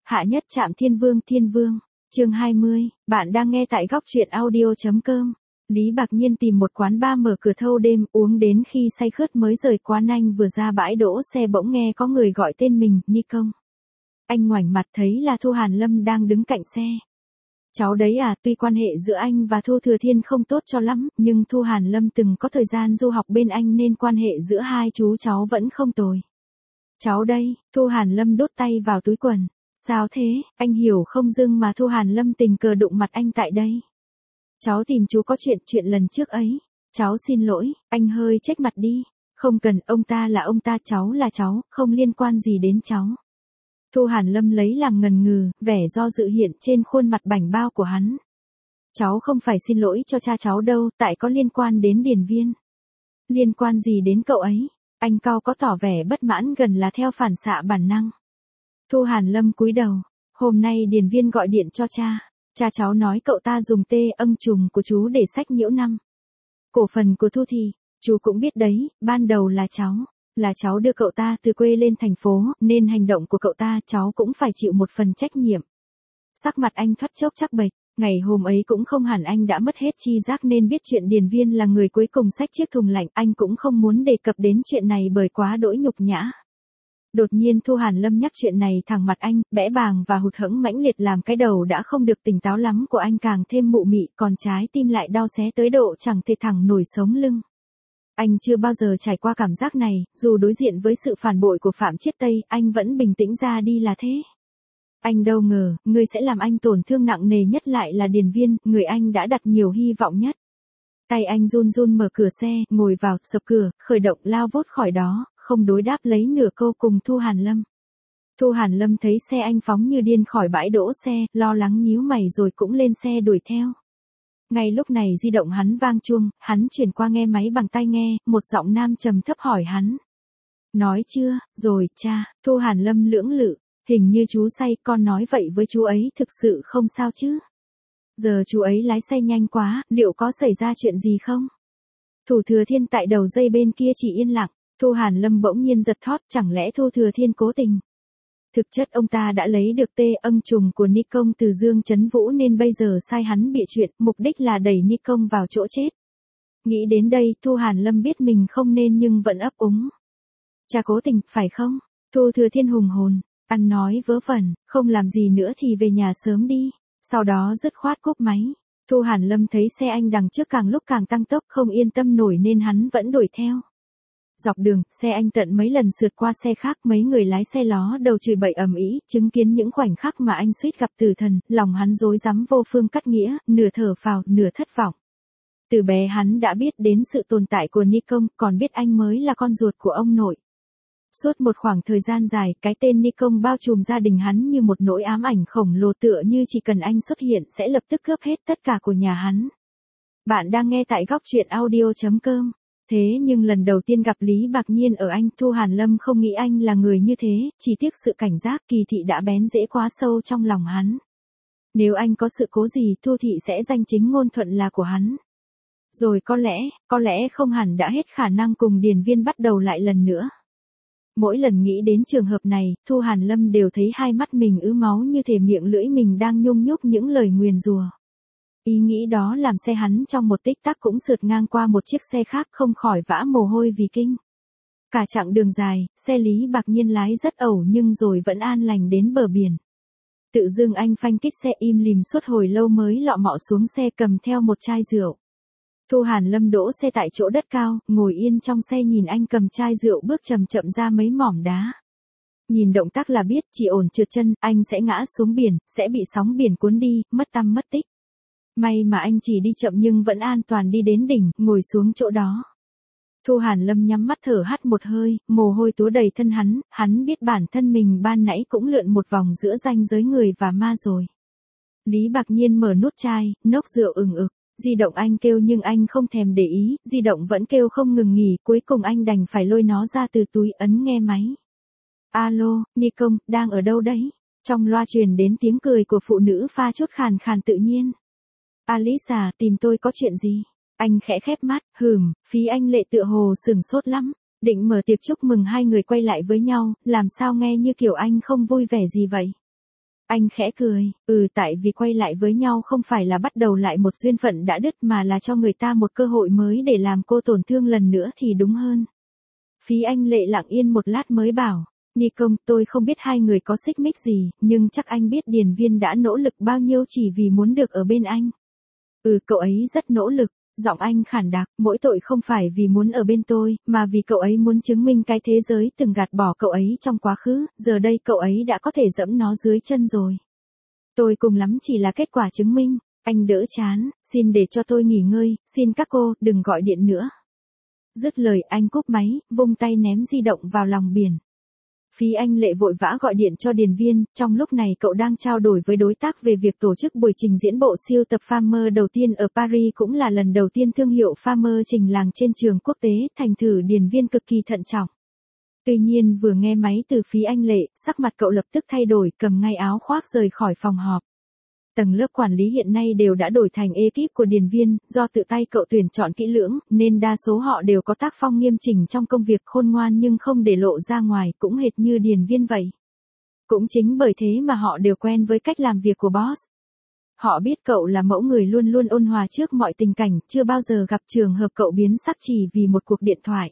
Hạ nhất trạm Thiên Vương, chương 20, bạn đang nghe tại góc truyện audio.com. Lý Bạc Nhiên tìm một quán bar mở cửa thâu đêm, uống đến khi say khướt mới rời quán. Anh vừa ra bãi đỗ xe bỗng nghe có người gọi tên mình, Nikong. Anh ngoảnh mặt thấy là Thu Hàn Lâm đang đứng cạnh xe. Cháu đấy à, tuy quan hệ giữa anh và Thu Thừa Thiên không tốt cho lắm, nhưng Thu Hàn Lâm từng có thời gian du học bên anh nên quan hệ giữa hai chú cháu vẫn không tồi. Cháu đây, Thu Hàn Lâm đút tay vào túi quần. Sao thế, anh hiểu không? Dưng mà Thu Hàn Lâm tình cờ đụng mặt anh tại đây. Cháu tìm chú có chuyện lần trước ấy. Cháu xin lỗi, anh hơi chếch mặt đi. Không cần, ông ta là ông ta, cháu là cháu, không liên quan gì đến cháu. Thu Hàn Lâm lấy làm ngần ngừ, vẻ do dự hiện trên khuôn mặt bảnh bao của hắn. Cháu không phải xin lỗi cho cha cháu đâu, tại có liên quan đến Điền Viên. Liên quan gì đến cậu ấy? Anh cau có tỏ vẻ bất mãn gần là theo phản xạ bản năng. Thu Hàn Lâm cúi đầu. Hôm nay Điền Viên gọi điện cho cha. Cha cháu nói cậu ta dùng ân trùng của chú để sách nhiễu năm. Cổ phần của Thu thì, chú cũng biết đấy, ban đầu là cháu đưa cậu ta từ quê lên thành phố, nên hành động của cậu ta cháu cũng phải chịu một phần trách nhiệm. Sắc mặt anh thoắt chốc chắc bệch, ngày hôm ấy cũng không hẳn anh đã mất hết chi giác nên biết chuyện Điền Viên là người cuối cùng xách chiếc thùng lạnh, anh cũng không muốn đề cập đến chuyện này bởi quá đỗi nhục nhã. Đột nhiên Thu Hàn Lâm nhắc chuyện này thẳng mặt anh, bẽ bàng và hụt hẫng mãnh liệt làm cái đầu đã không được tỉnh táo lắm của anh càng thêm mụ mị, còn trái tim lại đau xé tới độ chẳng thể thẳng nổi sống lưng. Anh chưa bao giờ trải qua cảm giác này, dù đối diện với sự phản bội của Phạm Chiết Tây, anh vẫn bình tĩnh ra đi là thế. Anh đâu ngờ, người sẽ làm anh tổn thương nặng nề nhất lại là Điền Viên, người anh đã đặt nhiều hy vọng nhất. Tay anh run run mở cửa xe, ngồi vào, sập cửa, khởi động lao vút khỏi đó, không đối đáp lấy nửa câu cùng Thu Hàn Lâm. Thu Hàn Lâm thấy xe anh phóng như điên khỏi bãi đỗ xe, lo lắng nhíu mày rồi cũng lên xe đuổi theo. Ngay lúc này di động hắn vang chuông, hắn chuyển qua nghe máy bằng tai nghe, một giọng nam trầm thấp hỏi hắn. Nói chưa, rồi, cha. Thu Hàn Lâm lưỡng lự, hình như chú say, con nói vậy với chú ấy thực sự không sao chứ. Giờ chú ấy lái xe nhanh quá, liệu có xảy ra chuyện gì không? Thủ Thừa Thiên tại đầu dây bên kia chỉ yên lặng. Thu Hàn Lâm bỗng nhiên giật thót, chẳng lẽ Thu Thừa Thiên cố tình? Thực chất ông ta đã lấy được ân trùng của Nikong từ Dương Chấn Vũ nên bây giờ sai hắn bịa chuyện, mục đích là đẩy Nikong vào chỗ chết. Nghĩ đến đây, Thu Hàn Lâm biết mình không nên nhưng vẫn ấp úng. Cha cố tình, phải không? Thu Thừa Thiên hùng hồn, ăn nói vớ vẩn, không làm gì nữa thì về nhà sớm đi. Sau đó dứt khoát cúp máy. Thu Hàn Lâm thấy xe anh đằng trước càng lúc càng tăng tốc, không yên tâm nổi nên hắn vẫn đuổi theo. Dọc đường, xe anh tận mấy lần sượt qua xe khác, mấy người lái xe ló đầu chửi bậy ầm ĩ, chứng kiến những khoảnh khắc mà anh suýt gặp tử thần, lòng hắn rối rắm vô phương cắt nghĩa, nửa thở phào, nửa thất vọng. Từ bé hắn đã biết đến sự tồn tại của Nikong, còn biết anh mới là con ruột của ông nội. Suốt một khoảng thời gian dài, cái tên Nikong bao trùm gia đình hắn như một nỗi ám ảnh khổng lồ, tựa như chỉ cần anh xuất hiện sẽ lập tức cướp hết tất cả của nhà hắn. Bạn đang nghe tại góc truyện audio.com. Thế nhưng lần đầu tiên gặp Lý Bạc Nhiên ở anh, Thu Hàn Lâm không nghĩ anh là người như thế, chỉ tiếc sự cảnh giác kỳ thị đã bén rễ quá sâu trong lòng hắn. Nếu anh có sự cố gì, Thu thị sẽ danh chính ngôn thuận là của hắn. Rồi có lẽ không hẳn đã hết khả năng cùng Điền Viên bắt đầu lại lần nữa. Mỗi lần nghĩ đến trường hợp này, Thu Hàn Lâm đều thấy hai mắt mình ứ máu như thể miệng lưỡi mình đang nhung nhúc những lời nguyền rủa. Ý nghĩ đó làm xe hắn trong một tích tắc cũng sượt ngang qua một chiếc xe khác, không khỏi vã mồ hôi vì kinh. Cả chặng đường dài, xe Lý Bạc Nhiên lái rất ẩu nhưng rồi vẫn an lành đến bờ biển. Tự dưng anh phanh kích xe im lìm suốt hồi lâu mới lọ mọ xuống xe cầm theo một chai rượu. Thu Hàn Lâm đỗ xe tại chỗ đất cao, ngồi yên trong xe nhìn anh cầm chai rượu bước chậm chậm ra mấy mỏm đá. Nhìn động tác là biết chỉ ổn trượt chân, anh sẽ ngã xuống biển, sẽ bị sóng biển cuốn đi, mất tăm mất tích. May mà anh chỉ đi chậm nhưng vẫn an toàn đi đến đỉnh, ngồi xuống chỗ đó. Thu Hàn Lâm nhắm mắt thở hắt một hơi, mồ hôi túa đầy thân hắn biết bản thân mình ban nãy cũng lượn một vòng giữa ranh giới người và ma rồi. Lý Bạc Nhiên mở nút chai, nốc rượu ừng ực, di động anh kêu nhưng anh không thèm để ý, di động vẫn kêu không ngừng nghỉ, cuối cùng anh đành phải lôi nó ra từ túi ấn nghe máy. Alo, Nikong, đang ở đâu đấy? Trong loa truyền đến tiếng cười của phụ nữ pha chút khàn khàn tự nhiên. Alisa, tìm tôi có chuyện gì? Anh khẽ khép mắt, phí anh lệ tựa hồ sửng sốt lắm. Định mở tiệc chúc mừng hai người quay lại với nhau, làm sao nghe như kiểu anh không vui vẻ gì vậy? Anh khẽ cười, tại vì quay lại với nhau không phải là bắt đầu lại một duyên phận đã đứt mà là cho người ta một cơ hội mới để làm cô tổn thương lần nữa thì đúng hơn. Phí Anh Lệ lặng yên một lát mới bảo, Ni Công, tôi không biết hai người có xích mích gì, nhưng chắc anh biết Điền Viên đã nỗ lực bao nhiêu chỉ vì muốn được ở bên anh. Cậu ấy rất nỗ lực, giọng anh khản đặc, mỗi tội không phải vì muốn ở bên tôi, mà vì cậu ấy muốn chứng minh cái thế giới từng gạt bỏ cậu ấy trong quá khứ, giờ đây cậu ấy đã có thể dẫm nó dưới chân rồi. Tôi cùng lắm chỉ là kết quả chứng minh, anh đỡ chán, xin để cho tôi nghỉ ngơi, xin các cô, đừng gọi điện nữa. Dứt lời anh cúp máy, vung tay ném di động vào lòng biển. Phí Anh Lệ vội vã gọi điện cho Điền Viên, trong lúc này cậu đang trao đổi với đối tác về việc tổ chức buổi trình diễn bộ siêu tập Farmer đầu tiên ở Paris, cũng là lần đầu tiên thương hiệu Farmer trình làng trên trường quốc tế, thành thử Điền Viên cực kỳ thận trọng. Tuy nhiên vừa nghe máy từ Phí Anh Lệ, sắc mặt cậu lập tức thay đổi, cầm ngay áo khoác rời khỏi phòng họp. Tầng lớp quản lý hiện nay đều đã đổi thành ekip của Điền Viên, do tự tay cậu tuyển chọn kỹ lưỡng, nên đa số họ đều có tác phong nghiêm chỉnh trong công việc, khôn ngoan nhưng không để lộ ra ngoài, cũng hệt như Điền Viên vậy. Cũng chính bởi thế mà họ đều quen với cách làm việc của boss. Họ biết cậu là mẫu người luôn luôn ôn hòa trước mọi tình cảnh, chưa bao giờ gặp trường hợp cậu biến sắc chỉ vì một cuộc điện thoại.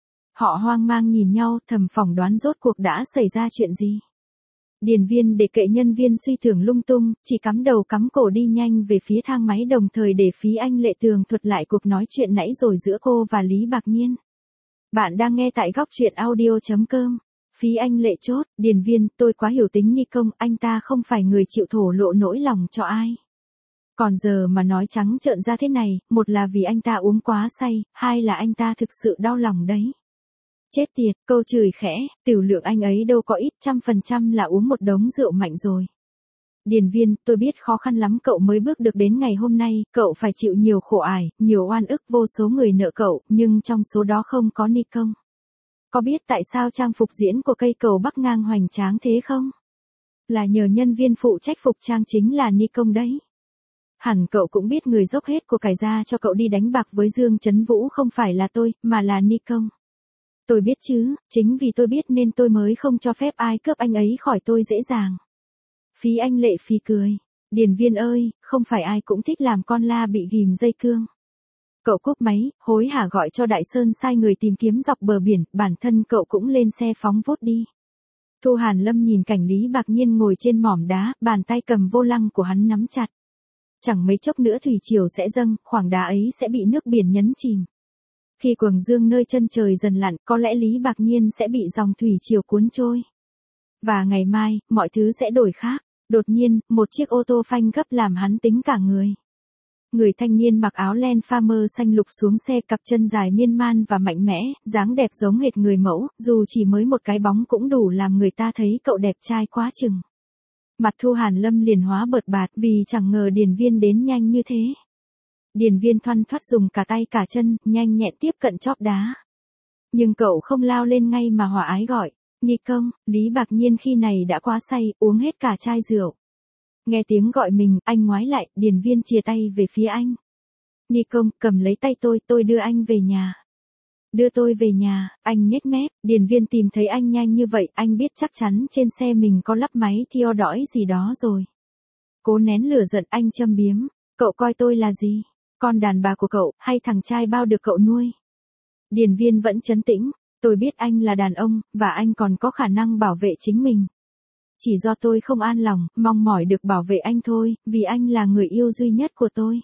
Họ hoang mang nhìn nhau, thầm phỏng đoán rốt cuộc đã xảy ra chuyện gì. Điền Viên để kệ nhân viên suy tưởng lung tung, chỉ cắm đầu cắm cổ đi nhanh về phía thang máy, đồng thời để Phí Anh Lệ tường thuật lại cuộc nói chuyện nãy rồi giữa cô và Lý Bạc Nhiên. Bạn đang nghe tại góc truyện audio.com. Phí Anh Lệ chốt, Điền Viên, tôi quá hiểu tính Ni Công, anh ta không phải người chịu thổ lộ nỗi lòng cho ai. Còn giờ mà nói trắng trợn ra thế này, một là vì anh ta uống quá say, hai là anh ta thực sự đau lòng đấy. Chết tiệt, câu chửi khẽ, tiểu lượng anh ấy đâu có ít, 100% là uống một đống rượu mạnh rồi. Điền Viên, tôi biết khó khăn lắm cậu mới bước được đến ngày hôm nay, cậu phải chịu nhiều khổ ải, nhiều oan ức, vô số người nợ cậu, nhưng trong số đó không có Ni Công. Có biết tại sao trang phục diễn của cây cầu bắc ngang hoành tráng thế không? Là nhờ nhân viên phụ trách phục trang chính là Ni Công đấy. Hẳn cậu cũng biết người dốc hết của cải ra cho cậu đi đánh bạc với Dương Trấn Vũ không phải là tôi, mà là Ni Công. Tôi biết chứ, chính vì tôi biết nên tôi mới không cho phép ai cướp anh ấy khỏi tôi dễ dàng. Phí Anh Lệ phì cười. Điền Viên ơi, không phải ai cũng thích làm con la bị ghìm dây cương. Cậu cúp máy, hối hả gọi cho Đại Sơn sai người tìm kiếm dọc bờ biển, bản thân cậu cũng lên xe phóng vút đi. Thu Hàn Lâm nhìn cảnh Lý Bạc Nhiên ngồi trên mỏm đá, bàn tay cầm vô lăng của hắn nắm chặt. Chẳng mấy chốc nữa thủy triều sẽ dâng, khoảng đá ấy sẽ bị nước biển nhấn chìm. Khi quầng dương nơi chân trời dần lặn, có lẽ Lý Bạc Nhiên sẽ bị dòng thủy triều cuốn trôi. Và ngày mai, mọi thứ sẽ đổi khác. Đột nhiên, một chiếc ô tô phanh gấp làm hắn tính cả người. Người thanh niên mặc áo len Farmer xanh lục xuống xe, cặp chân dài miên man và mạnh mẽ, dáng đẹp giống hệt người mẫu, dù chỉ mới một cái bóng cũng đủ làm người ta thấy cậu đẹp trai quá chừng. Mặt Thu Hàn Lâm liền hóa bợt bạt vì chẳng ngờ Điền Viên đến nhanh như thế. Điền Viên thoăn thoắt dùng cả tay cả chân, nhanh nhẹn tiếp cận chóp đá. Nhưng cậu không lao lên ngay mà hòa ái gọi, Ni Công. Lý Bạc Nhiên khi này đã quá say, uống hết cả chai rượu. Nghe tiếng gọi mình, anh ngoái lại, Điền Viên chìa tay về phía anh. Ni Công, cầm lấy tay tôi đưa anh về nhà. Đưa tôi về nhà, anh nhếch mép, Điền Viên tìm thấy anh nhanh như vậy, anh biết chắc chắn trên xe mình có lắp máy theo dõi gì đó rồi. Cố nén lửa giận anh châm biếm, cậu coi tôi là gì? Con đàn bà của cậu, hay thằng trai bao được cậu nuôi? Điền Viên vẫn trấn tĩnh, tôi biết anh là đàn ông, và anh còn có khả năng bảo vệ chính mình. Chỉ do tôi không an lòng, mong mỏi được bảo vệ anh thôi, vì anh là người yêu duy nhất của tôi.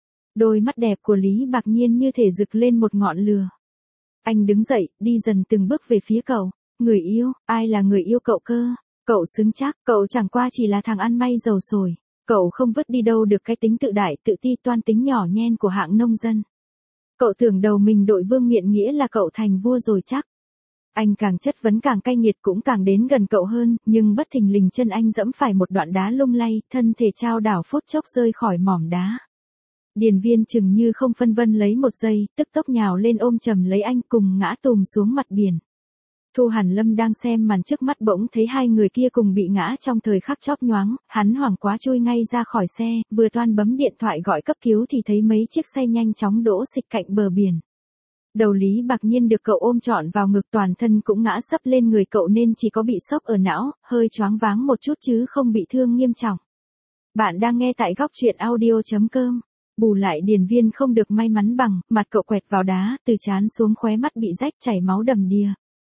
Đôi mắt đẹp của Lý Bạc Nhiên như thể rực lên một ngọn lửa. Anh đứng dậy, đi dần từng bước về phía cậu. Người yêu, ai là người yêu cậu cơ? Cậu xứng chắc, cậu chẳng qua chỉ là thằng ăn may dầu sồi. Cậu không vứt đi đâu được cái tính tự đại, tự ti toan tính nhỏ nhen của hạng nông dân. Cậu tưởng đầu mình đội vương miện nghĩa là cậu thành vua rồi chắc. Anh càng chất vấn càng cay nghiệt cũng càng đến gần cậu hơn, nhưng bất thình lình chân anh dẫm phải một đoạn đá lung lay, thân thể chao đảo phút chốc rơi khỏi mỏm đá. Điền Viên chừng như không phân vân lấy một giây, tức tốc nhào lên ôm chầm lấy anh cùng ngã tùm xuống mặt biển. Thu Hàn Lâm đang xem màn trước mắt bỗng thấy hai người kia cùng bị ngã trong thời khắc chóp nhoáng, hắn hoảng quá chui ngay ra khỏi xe, vừa toan bấm điện thoại gọi cấp cứu thì thấy mấy chiếc xe nhanh chóng đỗ xịch cạnh bờ biển. Đầu Lý Bạc Nhiên được cậu ôm trọn vào ngực, toàn thân cũng ngã sấp lên người cậu nên chỉ có bị sốc ở não, hơi choáng váng một chút chứ không bị thương nghiêm trọng. Bạn đang nghe tại góc truyện audio.com. Bù lại Điền Viên không được may mắn bằng, mặt cậu quẹt vào đá, từ trán xuống khóe mắt bị rách chảy máu đầm đìa.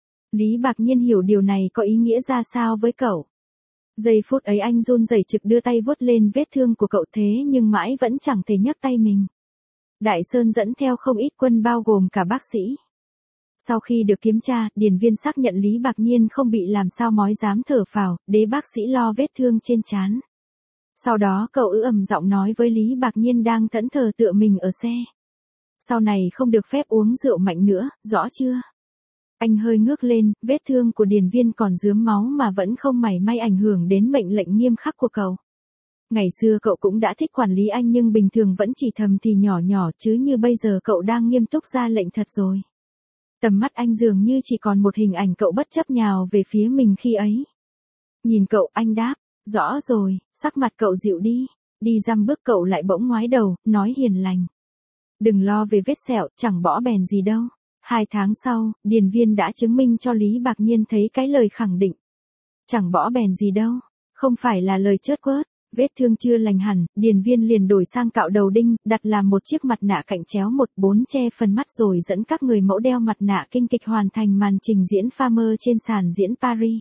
Lý Bạc Nhiên hiểu điều này có ý nghĩa ra sao với cậu. Giây phút ấy anh run rẩy trực đưa tay vuốt lên vết thương của cậu, thế nhưng mãi vẫn chẳng thể nhấc tay mình. Đại Sơn dẫn theo không ít quân bao gồm cả bác sĩ. Sau khi được kiểm tra, Điền Viên xác nhận Lý Bạc Nhiên không bị làm sao mói dám thở phào, để bác sĩ lo vết thương trên trán. Sau đó cậu ầm giọng nói với Lý Bạc Nhiên đang thẫn thờ tựa mình ở xe. Sau này không được phép uống rượu mạnh nữa, rõ chưa? Anh hơi ngước lên, vết thương của Điền Viên còn rướm máu mà vẫn không mảy may ảnh hưởng đến mệnh lệnh nghiêm khắc của cậu. Ngày xưa cậu cũng đã thích quản lý anh nhưng bình thường vẫn chỉ thầm thì nhỏ nhỏ, chứ như bây giờ cậu đang nghiêm túc ra lệnh thật rồi. Tầm mắt anh dường như chỉ còn một hình ảnh cậu bất chấp nhào về phía mình khi ấy. Nhìn cậu, anh đáp, rõ rồi, sắc mặt cậu dịu đi. Đi dăm bước cậu lại bỗng ngoái đầu, nói hiền lành. Đừng lo về vết sẹo, chẳng bõ bèn gì đâu. 2 tháng sau, Điền Viên đã chứng minh cho Lý Bạc Nhiên thấy cái lời khẳng định. Chẳng bõ bèn gì đâu, không phải là lời chớt quớt. Vết thương chưa lành hẳn, Điền Viên liền đổi sang cạo đầu đinh, đặt làm một chiếc mặt nạ cạnh chéo 1/4 che phần mắt rồi dẫn các người mẫu đeo mặt nạ kinh kịch hoàn thành màn trình diễn Farmer trên sàn diễn Paris.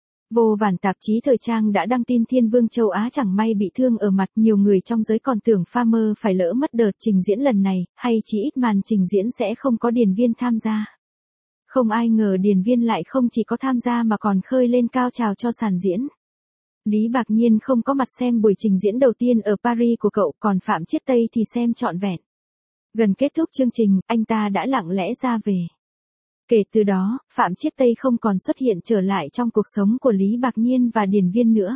Vô vàn tạp chí thời trang đã đăng tin Thiên Vương châu Á chẳng may bị thương ở mặt, nhiều người trong giới còn tưởng Farmer phải lỡ mất đợt trình diễn lần này, hay chỉ ít màn trình diễn sẽ không có Điền Viên tham gia. Không ai ngờ Điền Viên lại không chỉ có tham gia mà còn khơi lên cao trào cho sàn diễn. Lý Bạc Nhiên không có mặt xem buổi trình diễn đầu tiên ở Paris của cậu, còn Phạm Chiết Tây thì xem trọn vẹn. Gần kết thúc chương trình, anh ta đã lặng lẽ ra về. Kể từ đó, Phạm Chiết Tây không còn xuất hiện trở lại trong cuộc sống của Lý Bạc Nhiên và Điền Viên nữa.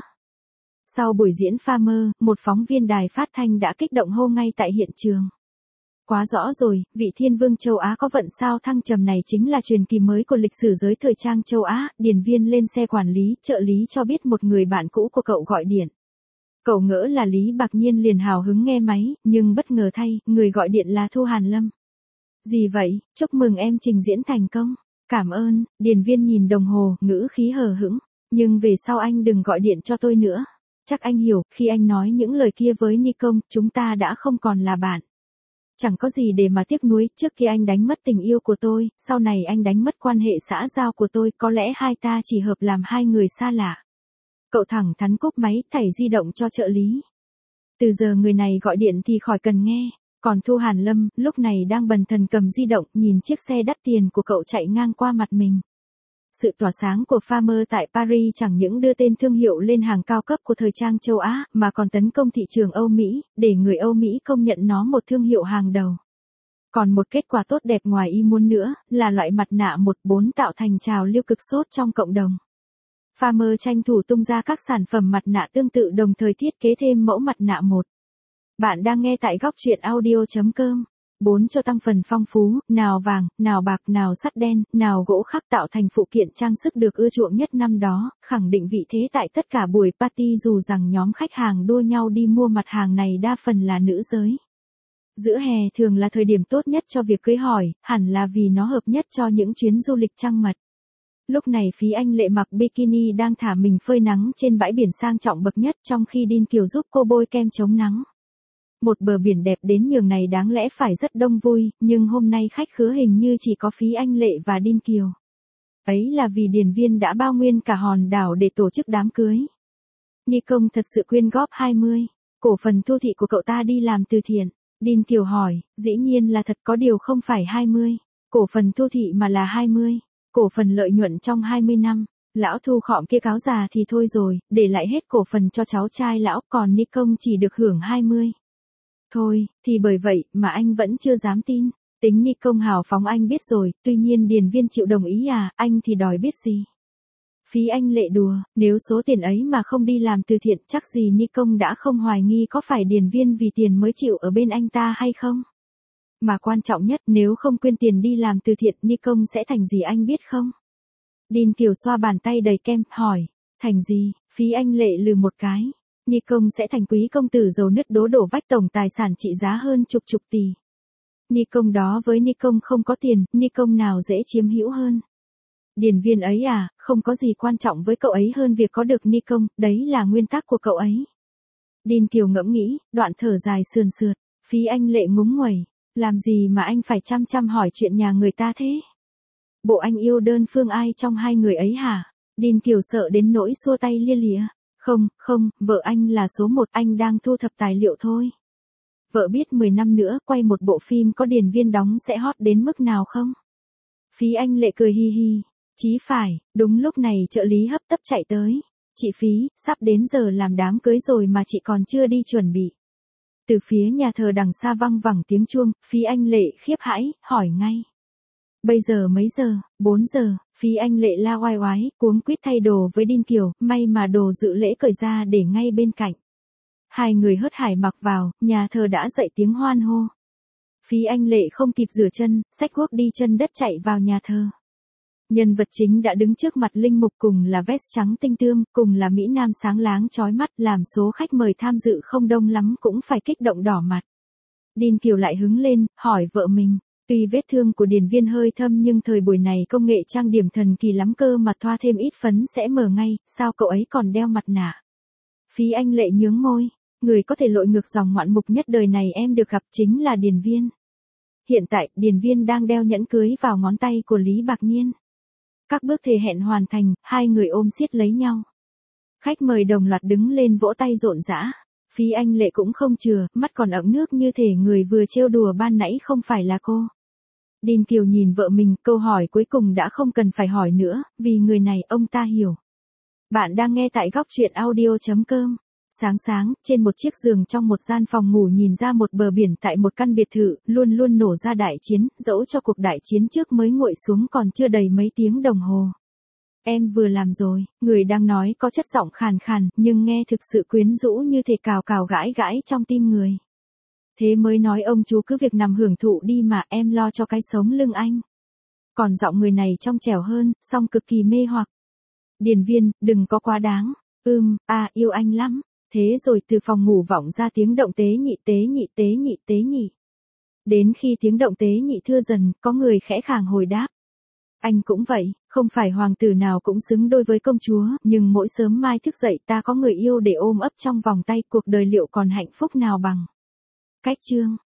Sau buổi diễn Farmer, một phóng viên đài phát thanh đã kích động hô ngay tại hiện trường. Quá rõ rồi, vị Thiên Vương châu Á có vận sao thăng trầm này chính là truyền kỳ mới của lịch sử giới thời trang châu Á. Điền Viên lên xe quản lý, trợ lý cho biết một người bạn cũ của cậu gọi điện. Cậu ngỡ là Lý Bạc Nhiên liền hào hứng nghe máy, nhưng bất ngờ thay, người gọi điện là Thu Hàn Lâm. Gì vậy, chúc mừng em trình diễn thành công. Cảm ơn, Điền Viên nhìn đồng hồ, ngữ khí hờ hững. Nhưng về sau anh đừng gọi điện cho tôi nữa. Chắc anh hiểu, khi anh nói những lời kia với Nikon, chúng ta đã không còn là bạn. Chẳng có gì để mà tiếc nuối, trước khi anh đánh mất tình yêu của tôi, sau này anh đánh mất quan hệ xã giao của tôi, có lẽ hai ta chỉ hợp làm hai người xa lạ. Cậu thẳng thắn cúp máy, thảy di động cho trợ lý. Từ giờ người này gọi điện thì khỏi cần nghe. Còn Thu Hàn Lâm, lúc này đang bần thần cầm di động, nhìn chiếc xe đắt tiền của cậu chạy ngang qua mặt mình. Sự tỏa sáng của Farmer tại Paris chẳng những đưa tên thương hiệu lên hàng cao cấp của thời trang châu Á, mà còn tấn công thị trường Âu Mỹ, để người Âu Mỹ công nhận nó một thương hiệu hàng đầu. Còn một kết quả tốt đẹp ngoài ý muốn nữa, là loại mặt nạ 1/4 tạo thành trào lưu cực sốt trong cộng đồng. Farmer tranh thủ tung ra các sản phẩm mặt nạ tương tự, đồng thời thiết kế thêm mẫu mặt nạ 1. Bạn đang nghe tại góc truyện audio.com. 4 cho tăng phần phong phú, nào vàng, nào bạc, nào sắt đen, nào gỗ khắc tạo thành phụ kiện trang sức được ưa chuộng nhất năm đó, khẳng định vị thế tại tất cả buổi party dù rằng nhóm khách hàng đua nhau đi mua mặt hàng này đa phần là nữ giới. Giữa hè thường là thời điểm tốt nhất cho việc cưới hỏi, hẳn là vì nó hợp nhất cho những chuyến du lịch trăng mật. Lúc này Phí Anh Lệ mặc bikini đang thả mình phơi nắng trên bãi biển sang trọng bậc nhất, trong khi Đin Kiều giúp cô bôi kem chống nắng. Một bờ biển đẹp đến nhường này đáng lẽ phải rất đông vui, nhưng hôm nay khách khứa hình như chỉ có Phí Anh Lệ và Đin Kiều. Ấy là vì Điền Viên đã bao nguyên cả hòn đảo để tổ chức đám cưới. Nikon thật sự quyên góp 20 cổ phần thu thị của cậu ta đi làm từ thiện. Đin Kiều hỏi, dĩ nhiên là thật, có điều không phải 20 cổ phần thu thị mà là 20 cổ phần lợi nhuận trong 20 năm. Lão Thu khọm kia cáo già thì thôi rồi, để lại hết cổ phần cho cháu trai lão, còn Nikon chỉ được hưởng 20. Thôi, thì bởi vậy mà anh vẫn chưa dám tin. Tính Nikon hào phóng anh biết rồi, tuy nhiên Điền Viên chịu đồng ý à, anh thì đòi biết gì. Phí Anh Lệ đùa, nếu số tiền ấy mà không đi làm từ thiện chắc gì Nikon đã không hoài nghi có phải Điền Viên vì tiền mới chịu ở bên anh ta hay không. Mà quan trọng nhất, nếu không quyên tiền đi làm từ thiện Nikon sẽ thành gì anh biết không? Đin Kiều xoa bàn tay đầy kem, hỏi, thành gì? Phí Anh Lệ lừ một cái. Nikon sẽ thành quý công tử giàu nứt đố đổ vách, tổng tài sản trị giá hơn chục tỷ. Ni công đó với ni công không có tiền, ni công nào dễ chiếm hữu hơn. Điền Viên ấy à, không có gì quan trọng với cậu ấy hơn việc có được ni công, đấy là nguyên tắc của cậu ấy. Đinh Kiều ngẫm nghĩ, đoạn thở dài sườn sượt, Phí Anh Lệ ngúng nguẩy, làm gì mà anh phải chăm chăm hỏi chuyện nhà người ta thế? Bộ anh yêu đơn phương ai trong hai người ấy hả? Đinh Kiều sợ đến nỗi xua tay lia lịa. Không, vợ anh là số một, anh đang thu thập tài liệu thôi. Vợ biết 10 năm nữa quay một bộ phim có Điền Viên đóng sẽ hot đến mức nào không? Phí Anh Lệ cười hi hi. Chí phải, đúng lúc này trợ lý hấp tấp chạy tới. Chị Phí, sắp đến giờ làm đám cưới rồi mà chị còn chưa đi chuẩn bị. Từ phía nhà thờ đằng xa văng vẳng tiếng chuông, Phí Anh Lệ khiếp hãi, hỏi ngay. Bây giờ mấy giờ? 4 giờ, Phí Anh Lệ la oai oái, cuống quýt thay đồ với Đinh Kiều, may mà đồ dự lễ cởi ra để ngay bên cạnh. Hai người hớt hải mặc vào, nhà thờ đã dậy tiếng hoan hô. Phí Anh Lệ không kịp rửa chân, xách guốc đi chân đất chạy vào nhà thờ. Nhân vật chính đã đứng trước mặt linh mục cùng là vest trắng tinh tươm, cùng là mỹ nam sáng láng chói mắt, làm số khách mời tham dự không đông lắm cũng phải kích động đỏ mặt. Đinh Kiều lại hứng lên, hỏi vợ mình. Tuy vết thương của Điền Viên hơi thâm nhưng thời buổi này công nghệ trang điểm thần kỳ lắm cơ mà thoa thêm ít phấn sẽ mờ ngay, sao cậu ấy còn đeo mặt nạ? Phí Anh Lệ nhướng môi, người có thể lội ngược dòng ngoạn mục nhất đời này em được gặp chính là Điền Viên. Hiện tại, Điền Viên đang đeo nhẫn cưới vào ngón tay của Lý Bạc Nhiên. Các bước thề hẹn hoàn thành, hai người ôm siết lấy nhau. Khách mời đồng loạt đứng lên vỗ tay rộn rã. Phí Anh Lệ cũng không chừa, mắt còn ẩn nước như thể người vừa trêu đùa ban nãy không phải là cô. Đinh Kiều nhìn vợ mình, câu hỏi cuối cùng đã không cần phải hỏi nữa, vì người này ông ta hiểu. Bạn đang nghe tại góc truyện audio.com. Sáng, trên một chiếc giường trong một gian phòng ngủ nhìn ra một bờ biển tại một căn biệt thự, luôn luôn nổ ra đại chiến, dẫu cho cuộc đại chiến trước mới nguội xuống còn chưa đầy mấy tiếng đồng hồ. Em vừa làm rồi, người đang nói có chất giọng khàn khàn, nhưng nghe thực sự quyến rũ như thể cào cào gãi gãi trong tim người. Thế mới nói ông chú cứ việc nằm hưởng thụ đi mà em lo cho cái sống lưng anh. Còn giọng người này trong trẻo hơn, song cực kỳ mê hoặc. Điền Viên, đừng có quá đáng. Yêu anh lắm. Thế rồi từ phòng ngủ vọng ra tiếng động tế nhị. Đến khi tiếng động tế nhị thưa dần, có người khẽ khàng hồi đáp. Anh cũng vậy, không phải hoàng tử nào cũng xứng đôi với công chúa, nhưng mỗi sớm mai thức dậy ta có người yêu để ôm ấp trong vòng tay, cuộc đời liệu còn hạnh phúc nào bằng. Cách chương